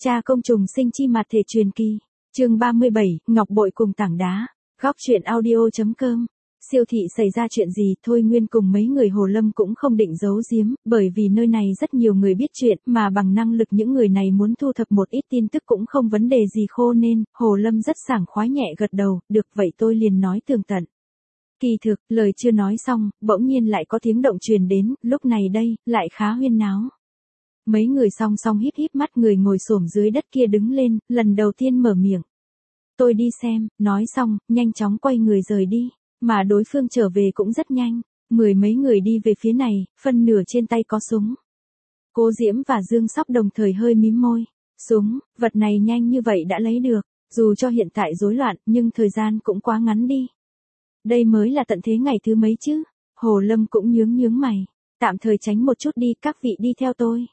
Cha công trùng sinh chi mặt thể truyền kỳ. Chương 37, Ngọc bội cùng tảng đá. Góc truyện audio.com. Siêu thị xảy ra chuyện gì, Thôi Nguyên cùng mấy người Hồ Lâm cũng không định giấu giếm, bởi vì nơi này rất nhiều người biết chuyện, mà bằng năng lực những người này muốn thu thập một ít tin tức cũng không vấn đề gì khô nên, Hồ Lâm rất sảng khoái nhẹ gật đầu, được vậy tôi liền nói tường tận. Kỳ thực, lời chưa nói xong, bỗng nhiên lại có tiếng động truyền đến, lúc này đây, lại khá huyên náo. Mấy người song song híp híp mắt, người ngồi xổm dưới đất kia đứng lên, lần đầu tiên mở miệng. Tôi đi xem, nói xong, nhanh chóng quay người rời đi, mà đối phương trở về cũng rất nhanh. Mười mấy người đi về phía này, phân nửa trên tay có súng. Cố Diễm và Dương Sóc đồng thời hơi mím môi. Súng, vật này nhanh như vậy đã lấy được, dù cho hiện tại rối loạn, nhưng thời gian cũng quá ngắn đi. Đây mới là tận thế ngày thứ mấy chứ? Hồ Lâm cũng nhướng mày. Tạm thời tránh một chút đi, các vị đi theo tôi.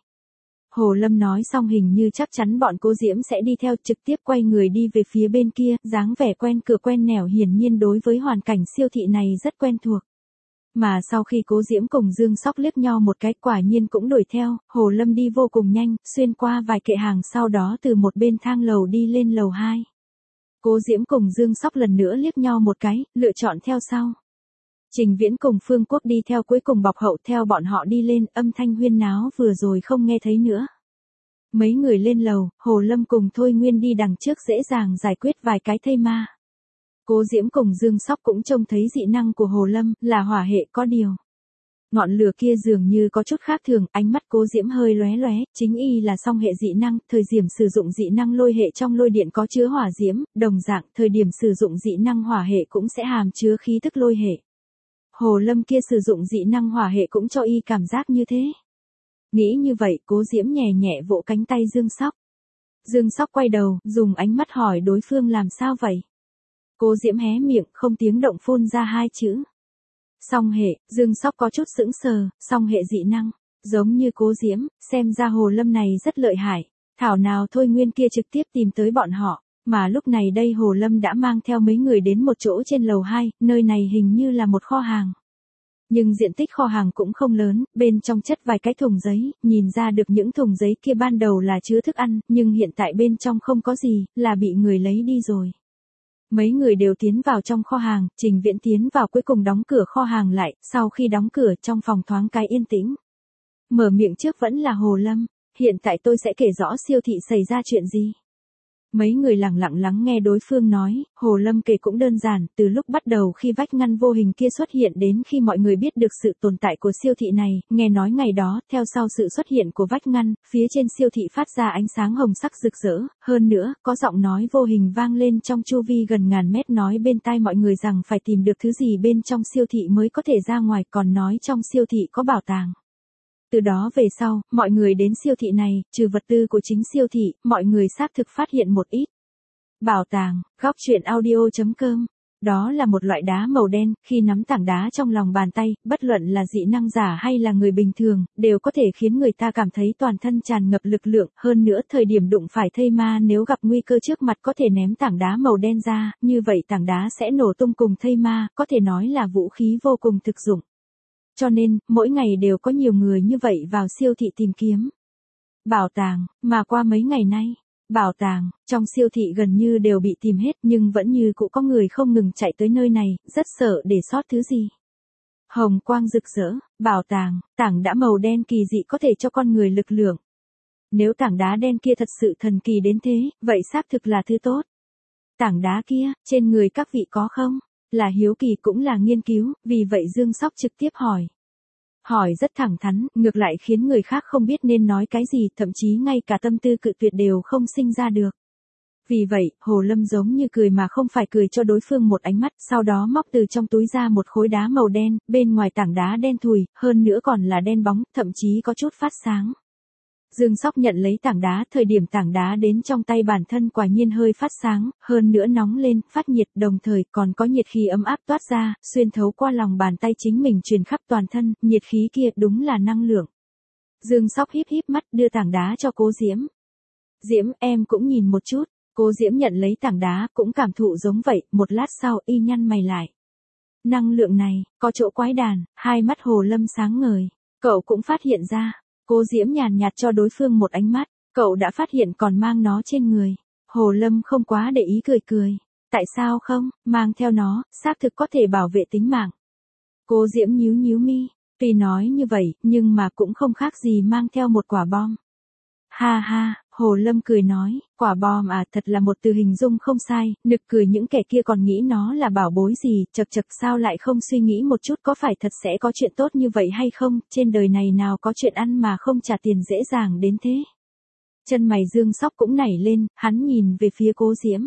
Hồ Lâm nói xong hình như chắc chắn bọn Cố Diễm sẽ đi theo, trực tiếp quay người đi về phía bên kia, dáng vẻ quen cửa quen nẻo, hiển nhiên đối với hoàn cảnh siêu thị này rất quen thuộc. Mà sau khi Cố Diễm cùng Dương Sóc liếc nhau một cái, quả nhiên cũng đuổi theo, Hồ Lâm đi vô cùng nhanh, xuyên qua vài kệ hàng, sau đó từ một bên thang lầu đi lên lầu 2. Cố Diễm cùng Dương Sóc lần nữa liếc nhau một cái, lựa chọn theo sau. Trình Viễn cùng Phương Quốc đi theo cuối cùng bọc hậu theo bọn họ đi lên, âm thanh huyên náo vừa rồi không nghe thấy nữa. Mấy người lên lầu, Hồ Lâm cùng Thôi Nguyên đi đằng trước dễ dàng giải quyết vài cái thây ma. Cố Diễm cùng Dương Sóc cũng trông thấy dị năng của Hồ Lâm, là hỏa hệ, có điều. Ngọn lửa kia dường như có chút khác thường, ánh mắt Cố Diễm hơi lóe lóe, chính y là song hệ dị năng, thời điểm sử dụng dị năng lôi hệ trong lôi điện có chứa hỏa diễm, đồng dạng, thời điểm sử dụng dị năng hỏa hệ cũng sẽ hàm chứa khí tức lôi hệ. Hồ Lâm kia sử dụng dị năng hỏa hệ cũng cho y cảm giác như thế. Nghĩ như vậy, Cố Diễm nhẹ nhẹ vỗ cánh tay Dương Sóc. Dương Sóc quay đầu, dùng ánh mắt hỏi đối phương làm sao vậy. Cố Diễm hé miệng, không tiếng động phun ra hai chữ. Song hệ. Dương Sóc có chút sững sờ, song hệ dị năng. Giống như Cố Diễm, xem ra Hồ Lâm này rất lợi hại. Thảo nào Thôi Nguyên kia trực tiếp tìm tới bọn họ. Mà lúc này đây Hồ Lâm đã mang theo mấy người đến một chỗ trên lầu 2, nơi này hình như là một kho hàng. Nhưng diện tích kho hàng cũng không lớn, bên trong chất vài cái thùng giấy, nhìn ra được những thùng giấy kia ban đầu là chứa thức ăn, nhưng hiện tại bên trong không có gì, là bị người lấy đi rồi. Mấy người đều tiến vào trong kho hàng, Trình Viễn tiến vào cuối cùng đóng cửa kho hàng lại, sau khi đóng cửa trong phòng thoáng cái yên tĩnh. Mở miệng trước vẫn là Hồ Lâm, hiện tại tôi sẽ kể rõ siêu thị xảy ra chuyện gì. Mấy người lặng lặng lắng nghe đối phương nói, Hồ Lâm kể cũng đơn giản, từ lúc bắt đầu khi vách ngăn vô hình kia xuất hiện đến khi mọi người biết được sự tồn tại của siêu thị này, nghe nói ngày đó, theo sau sự xuất hiện của vách ngăn, phía trên siêu thị phát ra ánh sáng hồng sắc rực rỡ, hơn nữa, có giọng nói vô hình vang lên trong chu vi gần ngàn mét nói bên tai mọi người rằng phải tìm được thứ gì bên trong siêu thị mới có thể ra ngoài, còn nói trong siêu thị có bảo tàng. Từ đó về sau, mọi người đến siêu thị này, trừ vật tư của chính siêu thị, mọi người xác thực phát hiện một ít. Bảo tàng. Góc truyện audio.com. Đó là một loại đá màu đen, khi nắm tảng đá trong lòng bàn tay, bất luận là dị năng giả hay là người bình thường, đều có thể khiến người ta cảm thấy toàn thân tràn ngập lực lượng, hơn nữa thời điểm đụng phải thây ma nếu gặp nguy cơ trước mặt có thể ném tảng đá màu đen ra, như vậy tảng đá sẽ nổ tung cùng thây ma, có thể nói là vũ khí vô cùng thực dụng. Cho nên, mỗi ngày đều có nhiều người như vậy vào siêu thị tìm kiếm bảo tàng, mà qua mấy ngày nay, bảo tàng trong siêu thị gần như đều bị tìm hết, nhưng vẫn như cũ có người không ngừng chạy tới nơi này, rất sợ để sót thứ gì. Hồng quang rực rỡ, bảo tàng, tảng đá màu đen kỳ dị có thể cho con người lực lượng. Nếu tảng đá đen kia thật sự thần kỳ đến thế, vậy xác thực là thứ tốt. Tảng đá kia, trên người các vị có không? Là hiếu kỳ cũng là nghiên cứu, vì vậy Dương Sóc trực tiếp hỏi. Hỏi rất thẳng thắn, ngược lại khiến người khác không biết nên nói cái gì, thậm chí ngay cả tâm tư cự tuyệt đều không sinh ra được. Vì vậy, Hồ Lâm giống như cười mà không phải cười cho đối phương một ánh mắt, sau đó móc từ trong túi ra một khối đá màu đen, bên ngoài tảng đá đen thùi, hơn nữa còn là đen bóng, thậm chí có chút phát sáng. Dương Sóc nhận lấy tảng đá, thời điểm tảng đá đến trong tay bản thân quả nhiên hơi phát sáng, hơn nữa nóng lên, phát nhiệt, đồng thời còn có nhiệt khí ấm áp toát ra, xuyên thấu qua lòng bàn tay chính mình truyền khắp toàn thân, nhiệt khí kia đúng là năng lượng. Dương Sóc híp híp mắt đưa tảng đá cho Cố Diễm. Diễm, em cũng nhìn một chút. Cố Diễm nhận lấy tảng đá, cũng cảm thụ giống vậy, một lát sau y nhăn mày lại. Năng lượng này, có chỗ quái đản, hai mắt Hồ Lâm sáng ngời. Cậu cũng phát hiện ra. Cố Diễm nhàn nhạt cho đối phương một ánh mắt, Cậu đã phát hiện còn mang nó trên người. Hồ Lâm không quá để ý cười cười. Tại sao không, mang theo nó, xác thực có thể bảo vệ tính mạng. Cố Diễm nhíu nhíu mi, tuy nói như vậy, nhưng mà cũng không khác gì mang theo một quả bom. Ha ha, Hồ Lâm cười nói, quả bom à, thật là một từ hình dung không sai, nực cười những kẻ kia còn nghĩ nó là bảo bối gì, chật chật sao lại không suy nghĩ một chút có phải thật sẽ có chuyện tốt như vậy hay không, trên đời này nào có chuyện ăn mà không trả tiền dễ dàng đến thế. Chân mày Dương Sóc cũng nảy lên, hắn nhìn về phía Cố Diễm.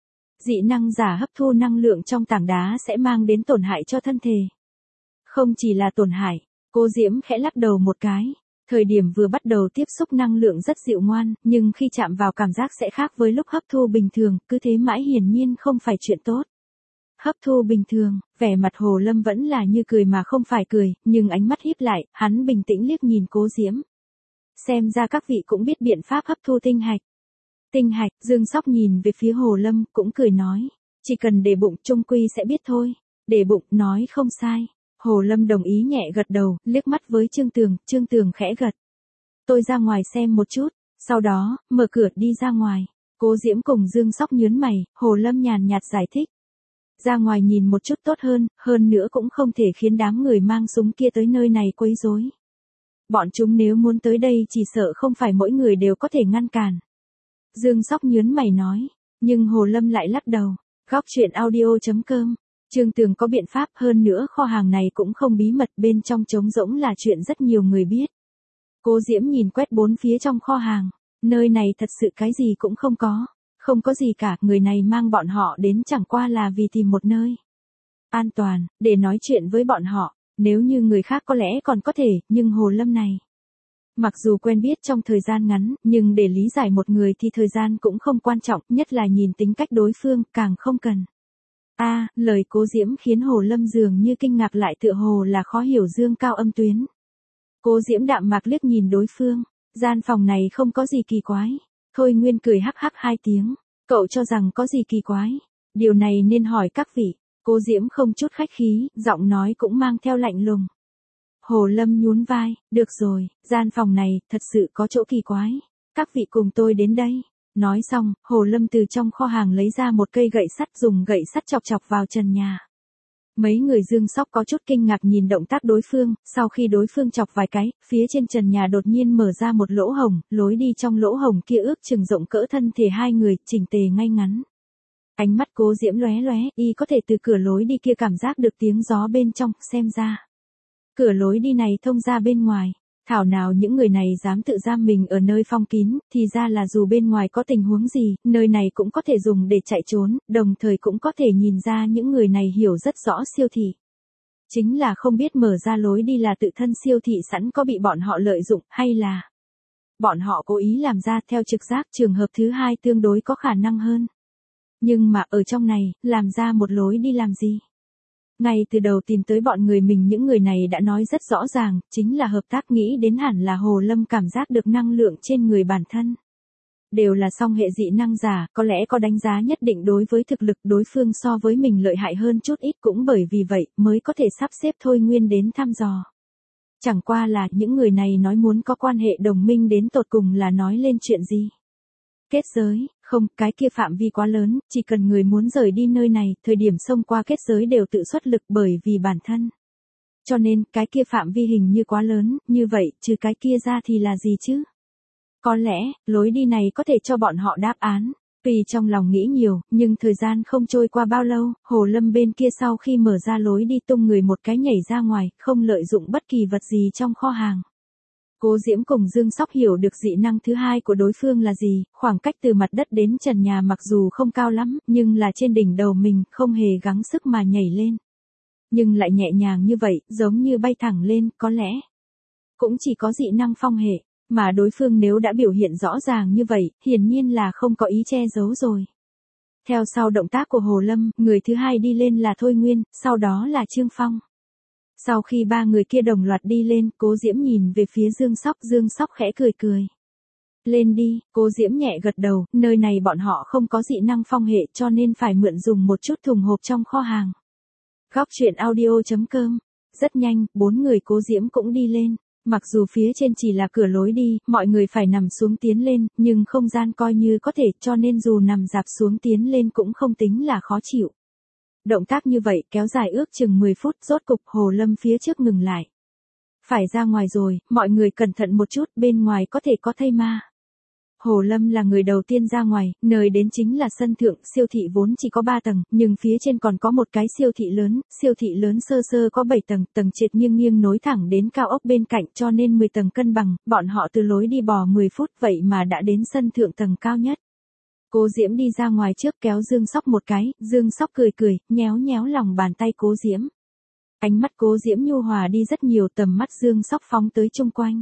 Dị năng giả hấp thu năng lượng trong tảng đá sẽ mang đến tổn hại cho thân thể. Không chỉ là tổn hại, Cố Diễm khẽ lắc đầu một cái. Thời điểm vừa bắt đầu tiếp xúc năng lượng rất dịu ngoan, nhưng khi chạm vào cảm giác sẽ khác với lúc hấp thu bình thường, cứ thế mãi hiển nhiên không phải chuyện tốt. Hấp thu bình thường, vẻ mặt Hồ Lâm vẫn là như cười mà không phải cười, nhưng ánh mắt híp lại, hắn bình tĩnh liếc nhìn Cố Diễm. Xem ra các vị cũng biết biện pháp hấp thu tinh hạch. Tinh hạch, Dương Sóc nhìn về phía Hồ Lâm, cũng cười nói. Chỉ cần để bụng chung quy sẽ biết thôi. Để bụng, nói không sai. Hồ Lâm đồng ý nhẹ gật đầu, liếc mắt với Trương Tường khẽ gật. Tôi ra ngoài xem một chút, sau đó, mở cửa đi ra ngoài. Cố Diễm cùng Dương Sóc nhớn mày, Hồ Lâm nhàn nhạt giải thích. Ra ngoài nhìn một chút tốt hơn nữa cũng không thể khiến đám người mang súng kia tới nơi này quấy rối. Bọn chúng nếu muốn tới đây chỉ sợ không phải mỗi người đều có thể ngăn cản. Dương Sóc nhớn mày nói, nhưng Hồ Lâm lại lắc đầu. Góc truyện audio.com. Trương Tường có biện pháp, hơn nữa kho hàng này cũng không bí mật, bên trong trống rỗng là chuyện rất nhiều người biết. Cố Diễm nhìn quét bốn phía trong kho hàng, nơi này thật sự cái gì cũng không có. Không có gì cả, người này mang bọn họ đến chẳng qua là vì tìm một nơi an toàn, để nói chuyện với bọn họ. Nếu như người khác có lẽ còn có thể, nhưng Hồ Lâm này. Mặc dù quen biết trong thời gian ngắn, nhưng để lý giải một người thì thời gian cũng không quan trọng, nhất là nhìn tính cách đối phương, càng không cần. Lời Cố Diễm khiến Hồ Lâm dường như kinh ngạc lại tựa hồ là khó hiểu dương cao âm tuyến. Cố Diễm đạm mạc liếc nhìn đối phương, gian phòng này không có gì kỳ quái. Thôi Nguyên cười hắc hắc hai tiếng, cậu cho rằng có gì kỳ quái, điều này nên hỏi các vị. Cố Diễm không chút khách khí, giọng nói cũng mang theo lạnh lùng. Hồ Lâm nhún vai, được rồi, gian phòng này thật sự có chỗ kỳ quái. Các vị cùng tôi đến đây. Nói xong, Hồ Lâm từ trong kho hàng lấy ra một cây gậy sắt, dùng gậy sắt chọc chọc vào trần nhà. Mấy người Dương Sóc có chút kinh ngạc nhìn động tác đối phương, sau khi đối phương chọc vài cái, phía trên trần nhà đột nhiên mở ra một lỗ hổng, lối đi trong lỗ hổng kia ước chừng rộng cỡ thân thể hai người, chỉnh tề ngay ngắn. Ánh mắt Cố Diễm lóe lóe, y có thể từ cửa lối đi kia cảm giác được tiếng gió bên trong, xem ra. Cửa lối đi này thông ra bên ngoài. Thảo nào những người này dám tự giam mình ở nơi phong kín, thì ra là dù bên ngoài có tình huống gì, nơi này cũng có thể dùng để chạy trốn, đồng thời cũng có thể nhìn ra những người này hiểu rất rõ siêu thị. Chính là không biết mở ra lối đi là tự thân siêu thị sẵn có bị bọn họ lợi dụng, hay là bọn họ cố ý làm ra. Theo trực giác, trường hợp thứ hai tương đối có khả năng hơn. Nhưng mà ở trong này, làm ra một lối đi làm gì? Ngay từ đầu tìm tới bọn người mình, những người này đã nói rất rõ ràng, chính là hợp tác, nghĩ đến hẳn là Hồ Lâm cảm giác được năng lượng trên người bản thân. Đều là song hệ dị năng giả, có lẽ có đánh giá nhất định đối với thực lực đối phương so với mình lợi hại hơn chút ít, cũng bởi vì vậy mới có thể sắp xếp Thôi Nguyên đến thăm dò. Chẳng qua là những người này nói muốn có quan hệ đồng minh đến tột cùng là nói lên chuyện gì? Kết giới, không, cái kia phạm vi quá lớn, chỉ cần người muốn rời đi nơi này, thời điểm xông qua kết giới đều tự xuất lực bởi vì bản thân. Cho nên, cái kia phạm vi hình như quá lớn, như vậy, trừ cái kia ra thì là gì chứ? Có lẽ, lối đi này có thể cho bọn họ đáp án. Tuy trong lòng nghĩ nhiều, nhưng thời gian không trôi qua bao lâu, Hồ Lâm bên kia sau khi mở ra lối đi tung người một cái nhảy ra ngoài, không lợi dụng bất kỳ vật gì trong kho hàng. Cố Diễm cùng Dương Sóc hiểu được dị năng thứ hai của đối phương là gì, khoảng cách từ mặt đất đến trần nhà mặc dù không cao lắm, nhưng là trên đỉnh đầu mình, không hề gắng sức mà nhảy lên. Nhưng lại nhẹ nhàng như vậy, giống như bay thẳng lên, có lẽ cũng chỉ có dị năng phong hệ, mà đối phương nếu đã biểu hiện rõ ràng như vậy, hiển nhiên là không có ý che giấu rồi. Theo sau động tác của Hồ Lâm, người thứ hai đi lên là Thôi Nguyên, sau đó là Trương Phong. Sau khi ba người kia đồng loạt đi lên, Cố Diễm nhìn về phía Dương Sóc khẽ cười cười. Lên đi, Cố Diễm nhẹ gật đầu, nơi này bọn họ không có dị năng phong hệ cho nên phải mượn dùng một chút thùng hộp trong kho hàng. Góc truyện audio.com. Rất nhanh, bốn người Cố Diễm cũng đi lên. Mặc dù phía trên chỉ là cửa lối đi, mọi người phải nằm xuống tiến lên, nhưng không gian coi như có thể, cho nên dù nằm dạp xuống tiến lên cũng không tính là khó chịu. Động tác như vậy kéo dài ước chừng 10 phút, rốt cục Hồ Lâm phía trước ngừng lại. Phải ra ngoài rồi, mọi người cẩn thận một chút, bên ngoài có thể có thây ma. Hồ Lâm là người đầu tiên ra ngoài, nơi đến chính là sân thượng, siêu thị vốn chỉ có 3 tầng, nhưng phía trên còn có một cái siêu thị lớn sơ sơ có 7 tầng, tầng trệt nghiêng nghiêng nối thẳng đến cao ốc bên cạnh cho nên 10 tầng cân bằng, bọn họ từ lối đi bò 10 phút vậy mà đã đến sân thượng tầng cao nhất. Cố Diễm đi ra ngoài trước kéo Dương Sóc một cái, Dương Sóc cười cười, nhéo nhéo lòng bàn tay Cố Diễm. Ánh mắt Cố Diễm nhu hòa đi rất nhiều, tầm mắt Dương Sóc phóng tới chung quanh.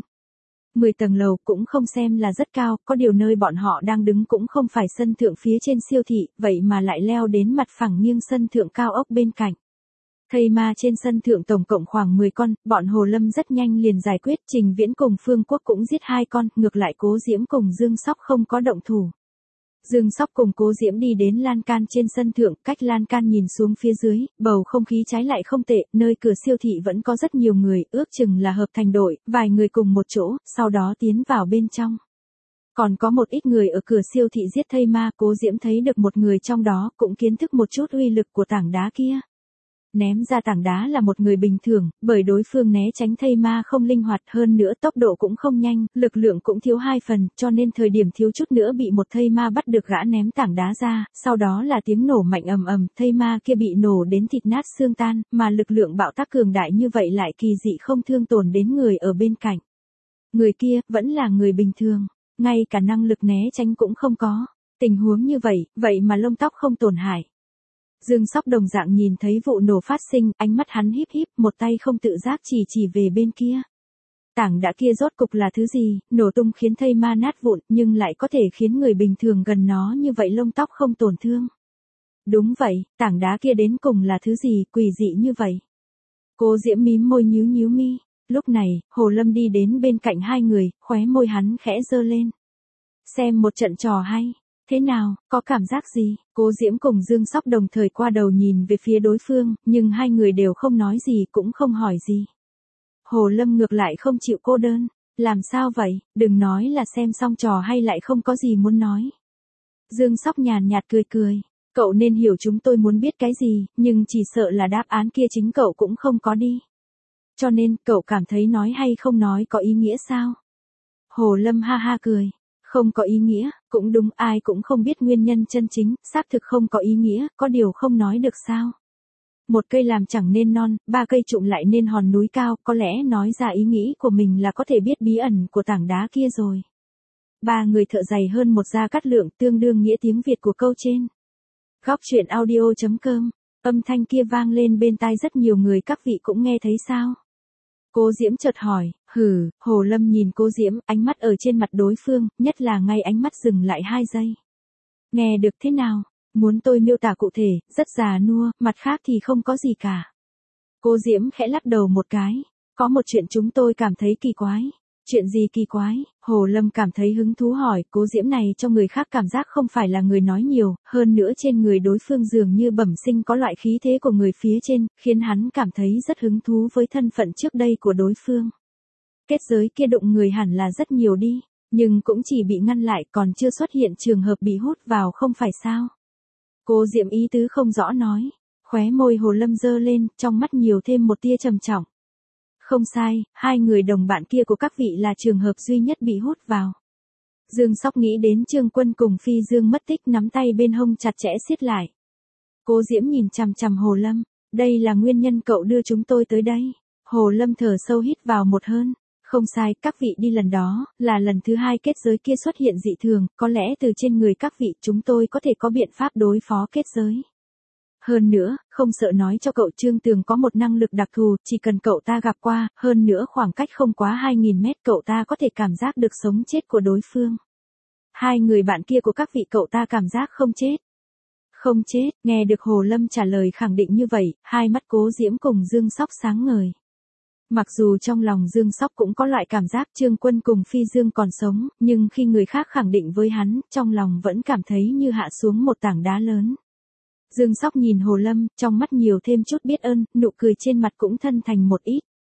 10 tầng lầu cũng không xem là rất cao, có điều nơi bọn họ đang đứng cũng không phải sân thượng phía trên siêu thị, vậy mà lại leo đến mặt phẳng nghiêng sân thượng cao ốc bên cạnh. Thây ma trên sân thượng tổng cộng khoảng 10 con, bọn Hồ Lâm rất nhanh liền giải quyết, Trình Viễn cùng Phương Quốc cũng giết 2 con, ngược lại Cố Diễm cùng Dương Sóc không có động thủ. Dương Sóc cùng Cố Diễm đi đến lan can trên sân thượng, cách lan can nhìn xuống phía dưới, bầu không khí trái lại không tệ, nơi cửa siêu thị vẫn có rất nhiều người, ước chừng là hợp thành đội, vài người cùng một chỗ, sau đó tiến vào bên trong. Còn có một ít người ở cửa siêu thị giết thây ma, Cố Diễm thấy được một người trong đó, cũng kiến thức một chút uy lực của tảng đá kia. Ném ra tảng đá là một người bình thường, bởi đối phương né tránh thây ma không linh hoạt, hơn nữa tốc độ cũng không nhanh, lực lượng cũng thiếu 2 phần, cho nên thời điểm thiếu chút nữa bị một thây ma bắt được, gã ném tảng đá ra, sau đó là tiếng nổ mạnh ầm ầm, thây ma kia bị nổ đến thịt nát xương tan, mà lực lượng bạo tác cường đại như vậy lại kỳ dị không thương tổn đến người ở bên cạnh. Người kia vẫn là người bình thường, ngay cả năng lực né tránh cũng không có. Tình huống như vậy mà lông tóc không tổn hại. Dương Sóc đồng dạng nhìn thấy vụ nổ phát sinh, ánh mắt hắn híp híp, một tay không tự giác chỉ về bên kia. Tảng đá kia rốt cục là thứ gì, nổ tung khiến thây ma nát vụn, nhưng lại có thể khiến người bình thường gần nó như vậy lông tóc không tổn thương. Đúng vậy, tảng đá kia đến cùng là thứ gì, quỷ dị như vậy. Cố Diễm mím môi nhíu mi. Lúc này, Hồ Lâm đi đến bên cạnh hai người, khóe môi hắn khẽ giơ lên. Xem một trận trò hay. Thế nào, có cảm giác gì? Cố Diễm cùng Dương Sóc đồng thời qua đầu nhìn về phía đối phương, nhưng hai người đều không nói gì cũng không hỏi gì. Hồ Lâm ngược lại không chịu cô đơn. Làm sao vậy, đừng nói là xem xong trò hay lại không có gì muốn nói. Dương Sóc nhàn nhạt cười. Cậu nên hiểu chúng tôi muốn biết cái gì, nhưng chỉ sợ là đáp án kia chính cậu cũng không có đi. Cho nên, cậu cảm thấy nói hay không nói có ý nghĩa sao? Hồ Lâm ha ha cười. Không có ý nghĩa, cũng đúng, ai cũng không biết nguyên nhân chân chính, xác thực không có ý nghĩa, có điều không nói được sao. Một cây làm chẳng nên non, 3 cây trụm lại nên hòn núi cao, có lẽ nói ra ý nghĩ của mình là có thể biết bí ẩn của tảng đá kia rồi. 3 người thợ dày hơn một gia cát lượng, tương đương nghĩa tiếng Việt của câu trên. Góc truyện audio.com, âm thanh kia vang lên bên tai rất nhiều người, các vị cũng nghe thấy sao? Cố Diễm chợt hỏi, Hồ Lâm nhìn Cố Diễm, ánh mắt ở trên mặt đối phương, nhất là ngay ánh mắt dừng lại 2 giây. Nghe được thế nào? Muốn tôi miêu tả cụ thể, rất già nua, mặt khác thì không có gì cả. Cố Diễm khẽ lắc đầu một cái. Có một chuyện chúng tôi cảm thấy kỳ quái. Chuyện gì kỳ quái? Hồ Lâm cảm thấy hứng thú hỏi, Cố Diễm này cho người khác cảm giác không phải là người nói nhiều, hơn nữa trên người đối phương dường như bẩm sinh có loại khí thế của người phía trên, khiến hắn cảm thấy rất hứng thú với thân phận trước đây của đối phương. Kết giới kia đụng người hẳn là rất nhiều đi, nhưng cũng chỉ bị ngăn lại, còn chưa xuất hiện trường hợp bị hút vào không phải sao? Cố Diễm ý tứ không rõ nói, khóe môi Hồ Lâm giơ lên, trong mắt nhiều thêm một tia trầm trọng. Không sai, 2 người đồng bạn kia của các vị là trường hợp duy nhất bị hút vào. Dương Sóc nghĩ đến Trương Quân cùng Phi Dương mất tích, nắm tay bên hông chặt chẽ siết lại. Cố Diễm nhìn chằm chằm Hồ Lâm, đây là nguyên nhân cậu đưa chúng tôi tới đây. Hồ Lâm thở sâu hít vào một hơi. Không sai, các vị đi lần đó, là lần thứ 2 kết giới kia xuất hiện dị thường, có lẽ từ trên người các vị chúng tôi có thể có biện pháp đối phó kết giới. Hơn nữa, không sợ nói cho cậu, Trương Tường có một năng lực đặc thù, chỉ cần cậu ta gặp qua, hơn nữa khoảng cách không quá 2.000 mét, cậu ta có thể cảm giác được sống chết của đối phương. 2 người bạn kia của các vị cậu ta cảm giác không chết. Không chết, nghe được Hồ Lâm trả lời khẳng định như vậy, hai mắt Cố Diễm cùng Dương Sóc sáng ngời. Mặc dù trong lòng Dương Sóc cũng có loại cảm giác Trương Quân cùng Phi Dương còn sống, nhưng khi người khác khẳng định với hắn, trong lòng vẫn cảm thấy như hạ xuống một tảng đá lớn. Dương Sóc nhìn Hồ Lâm, trong mắt nhiều thêm chút biết ơn, nụ cười trên mặt cũng thân thành một ít.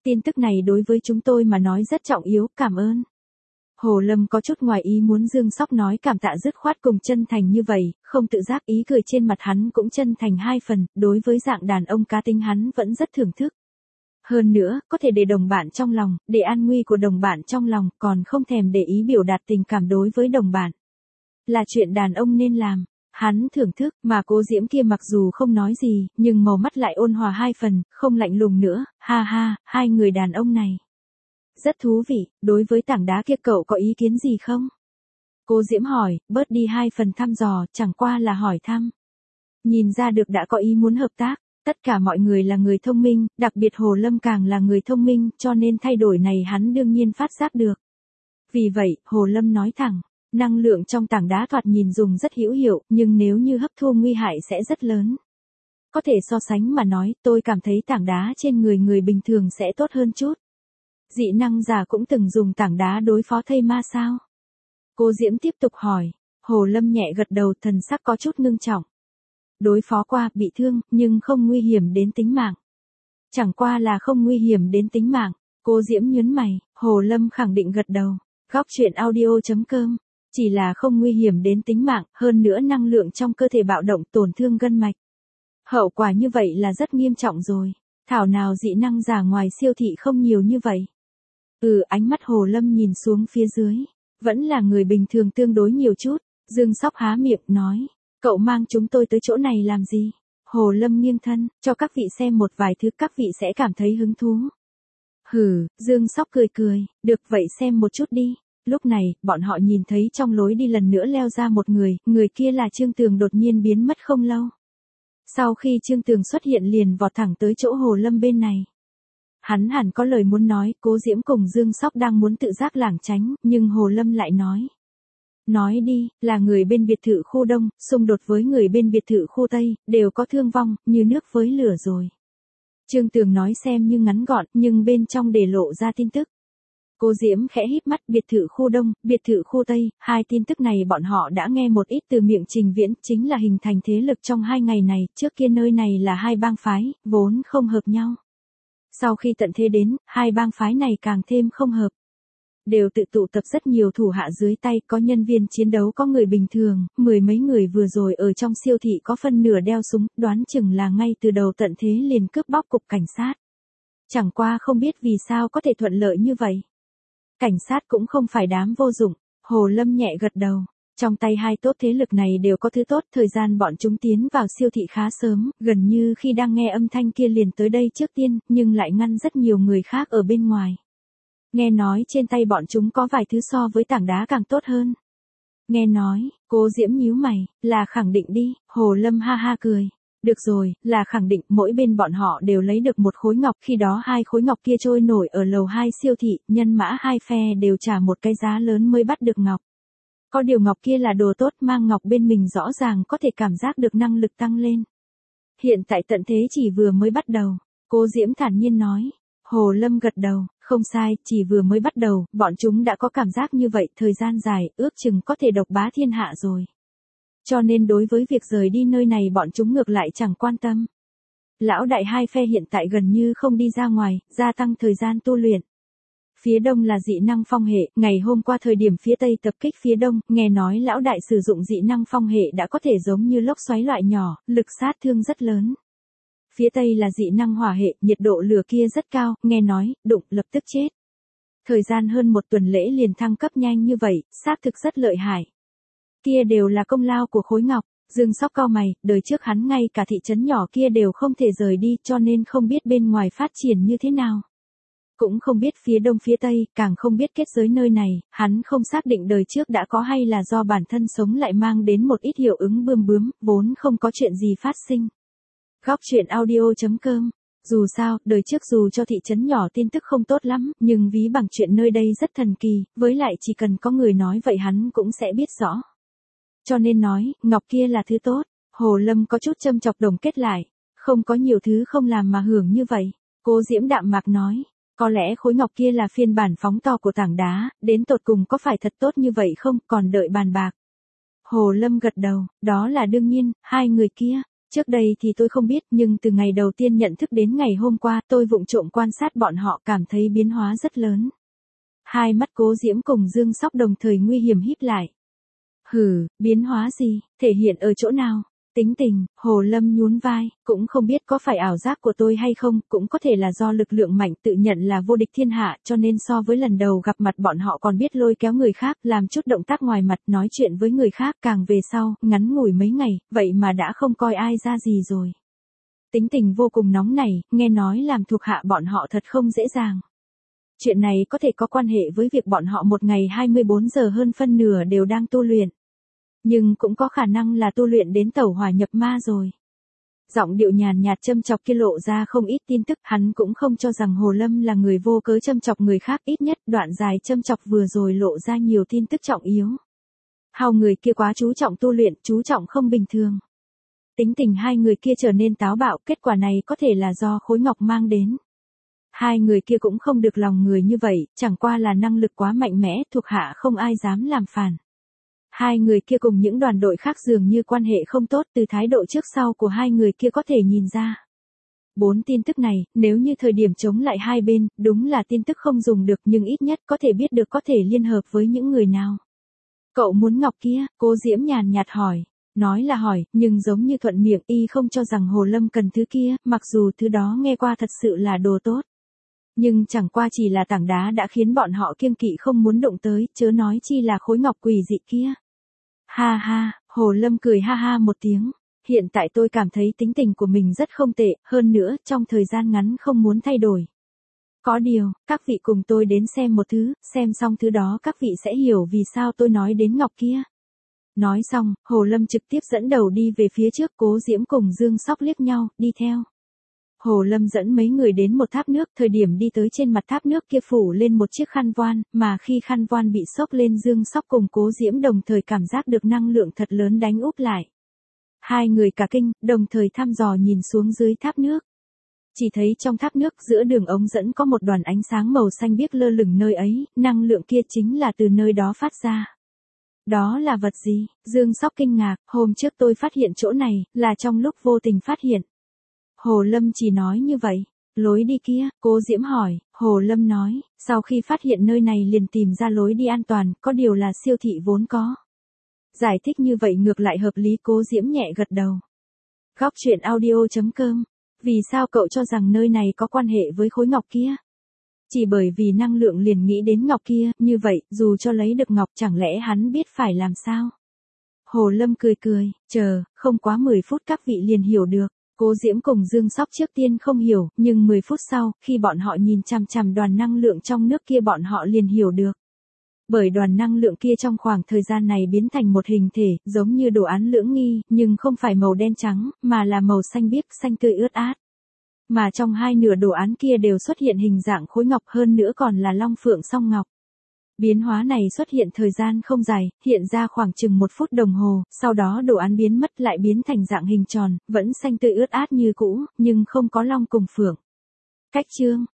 Tin tức này đối với chúng tôi mà nói rất trọng yếu, cảm ơn. Hồ Lâm có chút ngoài ý muốn Dương Sóc nói cảm tạ dứt khoát cùng chân thành như vậy, không tự giác ý cười trên mặt hắn cũng chân thành 2 phần, đối với dạng đàn ông cá tính hắn vẫn rất thưởng thức. Hơn nữa, có thể để đồng bạn trong lòng, để an nguy của đồng bạn trong lòng, còn không thèm để ý biểu đạt tình cảm đối với đồng bạn. Là chuyện đàn ông nên làm. Hắn thưởng thức, mà Cố Diễm kia mặc dù không nói gì, nhưng màu mắt lại ôn hòa 2 phần, không lạnh lùng nữa, ha ha, hai người đàn ông này. Rất thú vị, đối với tảng đá kia cậu có ý kiến gì không? Cố Diễm hỏi, bớt đi 2 phần thăm dò, chẳng qua là hỏi thăm. Nhìn ra được đã có ý muốn hợp tác, tất cả mọi người là người thông minh, đặc biệt Hồ Lâm càng là người thông minh, cho nên thay đổi này hắn đương nhiên phát giác được. Vì vậy, Hồ Lâm nói thẳng, năng lượng trong tảng đá thoạt nhìn dùng rất hữu hiệu, nhưng nếu như hấp thu nguy hại sẽ rất lớn. Có thể so sánh mà nói, tôi cảm thấy tảng đá trên người người bình thường sẽ tốt hơn chút. Dị năng giả cũng từng dùng tảng đá đối phó thây ma sao? Cố Diễm tiếp tục hỏi. Hồ Lâm nhẹ gật đầu, thần sắc có chút ngưng trọng. Đối phó qua, bị thương, nhưng không nguy hiểm đến tính mạng. Chẳng qua là không nguy hiểm đến tính mạng. Cố Diễm nhớn mày, Hồ Lâm khẳng định gật đầu. Góc truyện audio.com. Chỉ là không nguy hiểm đến tính mạng, hơn nữa năng lượng trong cơ thể bạo động tổn thương gân mạch. Hậu quả như vậy là rất nghiêm trọng rồi. Thảo nào dị năng giả ngoài siêu thị không nhiều như vậy. Ánh mắt Hồ Lâm nhìn xuống phía dưới. Vẫn là người bình thường tương đối nhiều chút. Dương Sóc há miệng nói. Cậu mang chúng tôi tới chỗ này làm gì? Hồ Lâm nghiêng thân, cho các vị xem một vài thứ các vị sẽ cảm thấy hứng thú. Dương Sóc cười cười, được vậy xem một chút đi. Lúc này, bọn họ nhìn thấy trong lối đi lần nữa leo ra một người kia là Trương Tường đột nhiên biến mất không lâu. Sau khi Trương Tường xuất hiện liền vọt thẳng tới chỗ Hồ Lâm bên này. Hắn hẳn có lời muốn nói, Cố Diễm cùng Dương Sóc đang muốn tự giác lảng tránh, nhưng Hồ Lâm lại nói. Nói đi, là người bên biệt thự khu Đông, xung đột với người bên biệt thự khu Tây, đều có thương vong, như nước với lửa rồi. Trương Tường nói xem như ngắn gọn, nhưng bên trong để lộ ra tin tức. Cố Diễm khẽ híp mắt, biệt thự khu Đông, biệt thự khu Tây, hai tin tức này bọn họ đã nghe một ít từ miệng Trình Viễn, chính là hình thành thế lực trong 2 ngày này, trước kia nơi này là 2 bang phái, vốn không hợp nhau. Sau khi tận thế đến, 2 bang phái này càng thêm không hợp. Đều tự tụ tập rất nhiều thủ hạ dưới tay, có nhân viên chiến đấu có người bình thường, 10 mấy người vừa rồi ở trong siêu thị có phân nửa đeo súng, đoán chừng là ngay từ đầu tận thế liền cướp bóc cục cảnh sát. Chẳng qua không biết vì sao có thể thuận lợi như vậy. Cảnh sát cũng không phải đám vô dụng, Hồ Lâm nhẹ gật đầu. Trong tay hai tốt thế lực này đều có thứ tốt, thời gian bọn chúng tiến vào siêu thị khá sớm, gần như khi đang nghe âm thanh kia liền tới đây trước tiên, nhưng lại ngăn rất nhiều người khác ở bên ngoài. Nghe nói trên tay bọn chúng có vài thứ so với tảng đá càng tốt hơn. Nghe nói, Cố Diễm nhíu mày, là khẳng định đi, Hồ Lâm ha ha cười. Được rồi, là khẳng định, mỗi bên bọn họ đều lấy được một khối ngọc, khi đó 2 khối ngọc kia trôi nổi ở lầu 2 siêu thị, nhân mã 2 phe đều trả một cái giá lớn mới bắt được ngọc. Có điều ngọc kia là đồ tốt, mang ngọc bên mình rõ ràng có thể cảm giác được năng lực tăng lên. Hiện tại tận thế chỉ vừa mới bắt đầu, Cố Diễm thản nhiên nói. Hồ Lâm gật đầu, không sai, chỉ vừa mới bắt đầu, bọn chúng đã có cảm giác như vậy, thời gian dài, ước chừng có thể độc bá thiên hạ rồi. Cho nên đối với việc rời đi nơi này bọn chúng ngược lại chẳng quan tâm. Lão đại 2 phe hiện tại gần như không đi ra ngoài, gia tăng thời gian tu luyện. Phía đông là dị năng phong hệ, ngày hôm qua thời điểm phía tây tập kích phía đông, nghe nói lão đại sử dụng dị năng phong hệ đã có thể giống như lốc xoáy loại nhỏ, lực sát thương rất lớn. Phía tây là dị năng hỏa hệ, nhiệt độ lửa kia rất cao, nghe nói, đụng, lập tức chết. Thời gian hơn 1 tuần lễ liền thăng cấp nhanh như vậy, xác thực rất lợi hại. Kia đều là công lao của khối ngọc, Dương Sóc cau mày, đời trước hắn ngay cả thị trấn nhỏ kia đều không thể rời đi, cho nên không biết bên ngoài phát triển như thế nào. Cũng không biết phía đông phía tây, càng không biết kết giới nơi này, hắn không xác định đời trước đã có hay là do bản thân sống lại mang đến một ít hiệu ứng bươm bướm, vốn không có chuyện gì phát sinh. Góc truyện audio.com. Dù sao, đời trước dù cho thị trấn nhỏ tin tức không tốt lắm, nhưng ví bằng chuyện nơi đây rất thần kỳ, với lại chỉ cần có người nói vậy hắn cũng sẽ biết rõ. Cho nên nói, ngọc kia là thứ tốt. Hồ Lâm có chút châm chọc đồng kết lại. Không có nhiều thứ không làm mà hưởng như vậy. Cố Diễm đạm mạc nói. Có lẽ khối ngọc kia là phiên bản phóng to của tảng đá, đến tột cùng có phải thật tốt như vậy không, còn đợi bàn bạc. Hồ Lâm gật đầu, đó là đương nhiên, 2 người kia. Trước đây thì tôi không biết, nhưng từ ngày đầu tiên nhận thức đến ngày hôm qua, tôi vụng trộm quan sát bọn họ, cảm thấy biến hóa rất lớn. Hai mắt Cố Diễm cùng Dương Sóc đồng thời nguy hiểm híp lại. Hừ, biến hóa gì, thể hiện ở chỗ nào? Tính tình, Hồ Lâm nhún vai, cũng không biết có phải ảo giác của tôi hay không, cũng có thể là do lực lượng mạnh tự nhận là vô địch thiên hạ, cho nên so với lần đầu gặp mặt bọn họ còn biết lôi kéo người khác, làm chút động tác ngoài mặt, nói chuyện với người khác, càng về sau, ngắn ngủi mấy ngày, vậy mà đã không coi ai ra gì rồi. Tính tình vô cùng nóng nảy, nghe nói làm thuộc hạ bọn họ thật không dễ dàng. Chuyện này có thể có quan hệ với việc bọn họ một ngày 24 giờ hơn phân nửa đều đang tu luyện. Nhưng cũng có khả năng là tu luyện đến tẩu hỏa nhập ma rồi. Giọng điệu nhàn nhạt châm chọc kia lộ ra không ít tin tức, hắn cũng không cho rằng Hồ Lâm là người vô cớ châm chọc người khác, ít nhất đoạn dài châm chọc vừa rồi lộ ra nhiều tin tức trọng yếu. Hao người kia quá chú trọng tu luyện, chú trọng không bình thường. Tính tình hai người kia trở nên táo bạo, kết quả này có thể là do khối ngọc mang đến. Hai người kia cũng không được lòng người như vậy, chẳng qua là năng lực quá mạnh mẽ, thuộc hạ không ai dám làm phản. Hai người kia cùng những đoàn đội khác dường như quan hệ không tốt, từ thái độ trước sau của hai người kia có thể nhìn ra. 4 tin tức này, nếu như thời điểm chống lại hai bên, đúng là tin tức không dùng được, nhưng ít nhất có thể biết được có thể liên hợp với những người nào. Cậu muốn ngọc kia? Cố Diễm nhàn nhạt hỏi. Nói là hỏi, nhưng giống như thuận miệng, y không cho rằng Hồ Lâm cần thứ kia, mặc dù thứ đó nghe qua thật sự là đồ tốt. Nhưng chẳng qua chỉ là tảng đá đã khiến bọn họ kiêng kỵ không muốn động tới, chớ nói chi là khối ngọc quỷ dị kia. Ha ha, Hồ Lâm cười ha ha một tiếng. Hiện tại tôi cảm thấy tính tình của mình rất không tệ, hơn nữa, trong thời gian ngắn không muốn thay đổi. Có điều, các vị cùng tôi đến xem một thứ, xem xong thứ đó các vị sẽ hiểu vì sao tôi nói đến ngọc kia. Nói xong, Hồ Lâm trực tiếp dẫn đầu đi về phía trước, Cố Diễm cùng Dương Sóc liếc nhau, đi theo. Hồ Lâm dẫn mấy người đến một tháp nước, thời điểm đi tới trên mặt tháp nước kia phủ lên một chiếc khăn voan, mà khi khăn voan bị xốc lên Dương Sóc cùng Cố Diễm đồng thời cảm giác được năng lượng thật lớn đánh úp lại. Hai người cả kinh, đồng thời thăm dò nhìn xuống dưới tháp nước. Chỉ thấy trong tháp nước giữa đường ống dẫn có một đoàn ánh sáng màu xanh biếc lơ lửng nơi ấy, năng lượng kia chính là từ nơi đó phát ra. Đó là vật gì? Dương Sóc kinh ngạc, hôm trước tôi phát hiện chỗ này, là trong lúc vô tình phát hiện. Hồ Lâm chỉ nói như vậy. Lối đi kia, Cố Diễm hỏi, Hồ Lâm nói, sau khi phát hiện nơi này liền tìm ra lối đi an toàn, có điều là siêu thị vốn có. Giải thích như vậy ngược lại hợp lý, Cố Diễm nhẹ gật đầu. Góc truyện audio.com. Vì sao cậu cho rằng nơi này có quan hệ với khối ngọc kia? Chỉ bởi vì năng lượng liền nghĩ đến ngọc kia, như vậy, dù cho lấy được ngọc chẳng lẽ hắn biết phải làm sao? Hồ Lâm cười cười, chờ, không quá 10 phút các vị liền hiểu được. Cố Diễm cùng Dương Sóc trước tiên không hiểu, nhưng 10 phút sau, khi bọn họ nhìn chằm chằm đoàn năng lượng trong nước kia bọn họ liền hiểu được. Bởi đoàn năng lượng kia trong khoảng thời gian này biến thành một hình thể, giống như đồ án lưỡng nghi, nhưng không phải màu đen trắng, mà là màu xanh biếc, xanh tươi ướt át. Mà trong hai nửa đồ án kia đều xuất hiện hình dạng khối ngọc, hơn nữa còn là long phượng song ngọc. Biến hóa này xuất hiện thời gian không dài, hiện ra khoảng chừng 1 phút đồng hồ, sau đó đồ án biến mất lại biến thành dạng hình tròn, vẫn xanh tươi ướt át như cũ, nhưng không có long cùng phượng. Cách chương